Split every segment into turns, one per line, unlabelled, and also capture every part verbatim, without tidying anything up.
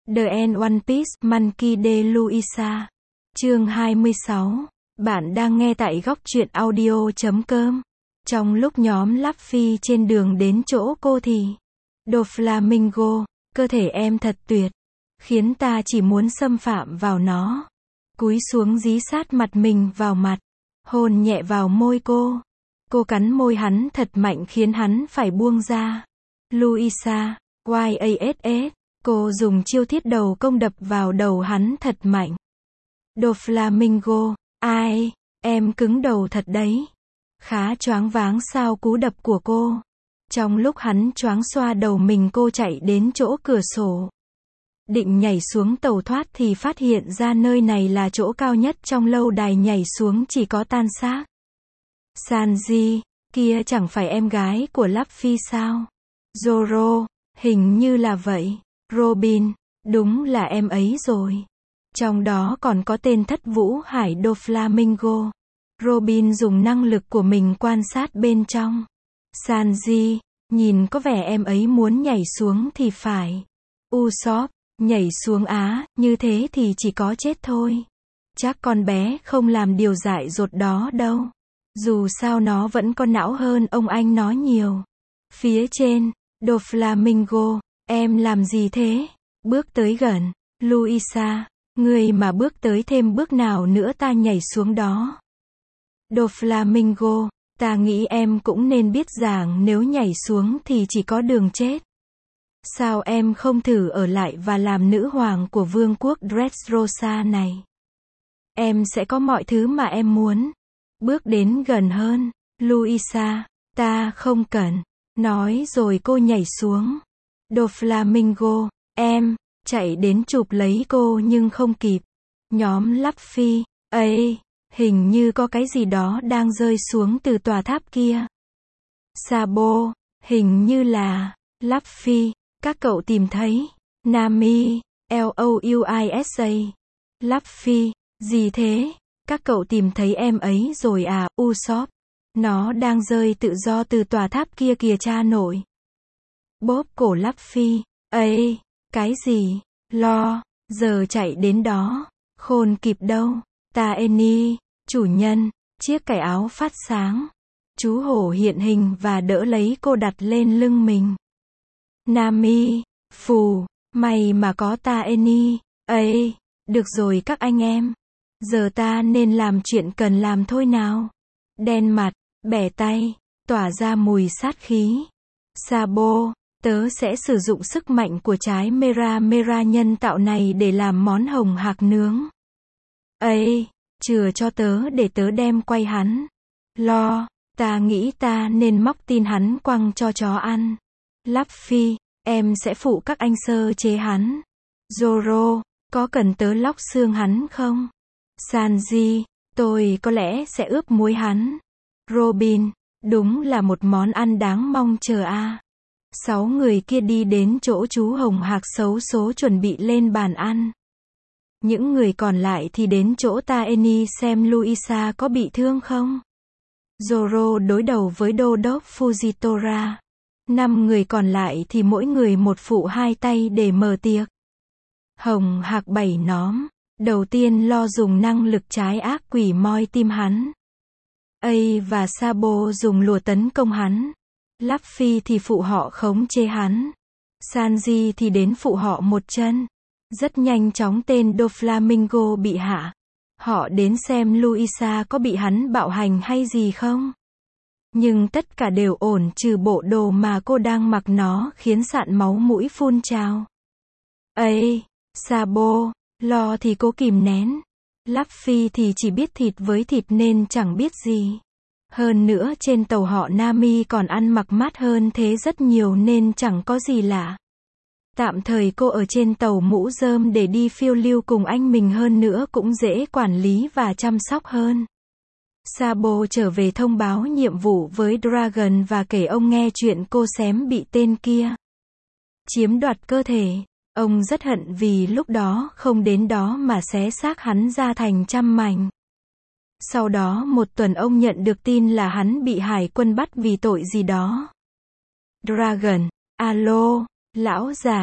The End One Piece, Monkey D. Luisa. Chương hai mươi sáu. Bạn đang nghe tại góc truyện audio chấm com. Trong lúc nhóm Luffy trên đường đến chỗ cô thì Doflamingo, cơ thể em thật tuyệt, khiến ta chỉ muốn xâm phạm vào nó. Cúi xuống dí sát mặt mình vào mặt, hôn nhẹ vào môi cô. Cô cắn môi hắn thật mạnh khiến hắn phải buông ra. Luisa, Y A S S. Cô dùng chiêu thiết đầu công đập vào đầu hắn thật mạnh. Doflamingo, ai, em cứng đầu thật đấy. Khá choáng váng sau cú đập của cô. Trong lúc hắn choáng xoa đầu mình, cô chạy đến chỗ cửa sổ. Định nhảy xuống tàu thoát thì phát hiện ra nơi này là chỗ cao nhất trong lâu đài, nhảy xuống chỉ có tan xác. Sanji, kia chẳng phải em gái của Luffy sao? Zoro, hình như là vậy. Robin, đúng là em ấy rồi. Trong đó còn có tên Thất Vũ Hải Doflamingo. Robin dùng năng lực của mình quan sát bên trong. Sanji, nhìn có vẻ em ấy muốn nhảy xuống thì phải. Usopp, nhảy xuống á, như thế thì chỉ có chết thôi. Chắc con bé không làm điều dại dột đó đâu. Dù sao nó vẫn có não hơn ông anh nó nhiều. Phía trên, Doflamingo, em làm gì thế? Bước tới gần. Luisa, người mà bước tới thêm bước nào nữa ta nhảy xuống đó. Doflamingo, ta nghĩ em cũng nên biết rằng nếu nhảy xuống thì chỉ có đường chết. Sao em không thử ở lại và làm nữ hoàng của vương quốc Dressrosa này? Em sẽ có mọi thứ mà em muốn. Bước đến gần hơn. Luisa, ta không cần. Nói rồi cô nhảy xuống. Doflamingo, em, chạy đến chụp lấy cô nhưng không kịp. Nhóm Luffy, ấy, hình như có cái gì đó đang rơi xuống từ tòa tháp kia. Sabo, hình như là Luffy, các cậu tìm thấy. Nami, Louisa. Luffy, gì thế? Các cậu tìm thấy em ấy rồi à? Usopp, nó đang rơi tự do từ tòa tháp kia kìa cha nội. Bóp cổ Luffy, ấy, cái gì? Lo, giờ chạy đến đó, khôn kịp đâu. Ta Eni, chủ nhân, chiếc cài áo phát sáng. Chú hổ hiện hình và đỡ lấy cô đặt lên lưng mình. Nami, phù, may mà có ta Eni, ấy, được rồi các anh em. Giờ ta nên làm chuyện cần làm thôi nào. Đen mặt, bẻ tay, tỏa ra mùi sát khí. Sabo, tớ sẽ sử dụng sức mạnh của trái Mera Mera nhân tạo này để làm món hồng hạc nướng. Ây, chừa cho tớ để tớ đem quay hắn. Lo, ta nghĩ ta nên móc tin hắn quăng cho chó ăn. Luffy, em sẽ phụ các anh sơ chế hắn. Zoro, có cần tớ lóc xương hắn không? Sanji, tôi có lẽ sẽ ướp muối hắn. Robin, đúng là một món ăn đáng mong chờ a. À. Sáu người kia đi đến chỗ chú hồng hạc xấu số chuẩn bị lên bàn ăn. Những người còn lại thì đến chỗ Taeni xem Luisa có bị thương không. Zoro đối đầu với đô đốc Fujitora. Năm người còn lại thì mỗi người một phụ hai tay để mở tiệc. Hồng hạc bảy nóm. Đầu tiên lo dùng năng lực trái ác quỷ moi tim hắn. A và Sabo dùng lùa tấn công hắn. Luffy thì phụ họ khống chế hắn. Sanji thì đến phụ họ một chân. Rất nhanh chóng tên Doflamingo bị hạ. Họ đến xem Luisa có bị hắn bạo hành hay gì không. Nhưng tất cả đều ổn trừ bộ đồ mà cô đang mặc, nó khiến sạn máu mũi phun trào. Ây, Sabo, lo thì cố kìm nén. Luffy thì chỉ biết thịt với thịt nên chẳng biết gì. Hơn nữa trên tàu họ Nami còn ăn mặc mát hơn thế rất nhiều nên chẳng có gì lạ. Tạm thời cô ở trên tàu mũ rơm để đi phiêu lưu cùng anh mình, hơn nữa cũng dễ quản lý và chăm sóc hơn. Sabo trở về thông báo nhiệm vụ với Dragon và kể ông nghe chuyện cô xém bị tên kia chiếm đoạt cơ thể. Ông rất hận vì lúc đó không đến đó mà xé xác hắn ra thành trăm mảnh. Sau đó một tuần ông nhận được tin là hắn bị hải quân bắt vì tội gì đó. Dragon, alo, lão già,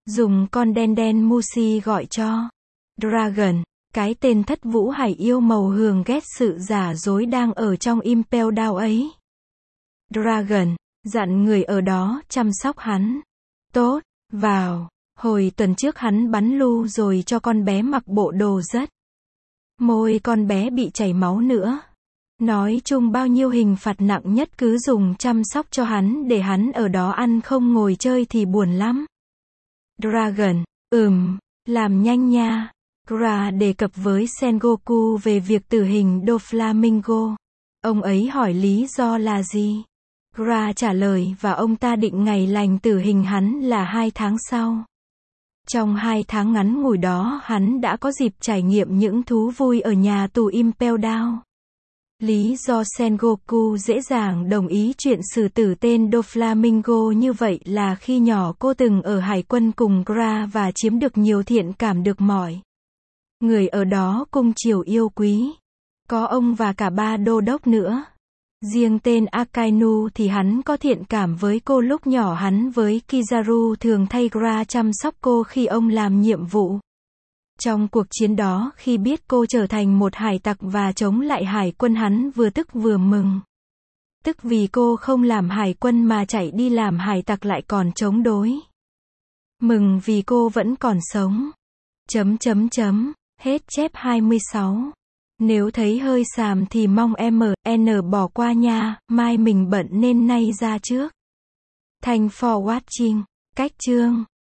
Dùng con đen đen Musi gọi cho. Dragon, cái tên thất vũ hải yêu màu hường ghét sự giả dối đang ở trong Impel Down ấy. Dragon, dặn người ở đó chăm sóc hắn. Tốt, vào. Hồi tuần trước hắn bắn lu rồi cho con bé mặc bộ đồ rất. Môi con bé bị chảy máu nữa. Nói chung bao nhiêu hình phạt nặng nhất cứ dùng chăm sóc cho hắn để hắn ở đó ăn không ngồi chơi thì buồn lắm. Dragon, ừm, làm nhanh nha. Gra đề cập với Sengoku về việc tử hình Doflamingo. Ông ấy hỏi lý do là gì? Gra trả lời và ông ta định ngày lành tử hình hắn là hai tháng sau. Trong hai tháng ngắn ngủi đó hắn đã có dịp trải nghiệm những thú vui ở nhà tù Impel Down. Lý do Sengoku dễ dàng đồng ý chuyện xử tử tên Doflamingo như vậy là khi nhỏ cô từng ở hải quân cùng Gra và chiếm được nhiều thiện cảm được mọi người ở đó cung chiều yêu quý. Có ông và cả ba đô đốc nữa. Riêng tên Akainu thì hắn có thiện cảm với cô lúc nhỏ, hắn với Kizaru thường thay Gra chăm sóc cô khi ông làm nhiệm vụ. Trong cuộc chiến đó, khi biết cô trở thành một hải tặc và chống lại hải quân, hắn vừa tức vừa mừng. Tức vì cô không làm hải quân mà chạy đi làm hải tặc lại còn chống đối. Mừng vì cô vẫn còn sống. Chấm chấm chấm. Hết chép hai mươi sáu. Nếu thấy hơi xàm thì mong em en bỏ qua nha, mai mình bận nên nay ra trước. Thanks for watching. Cách chương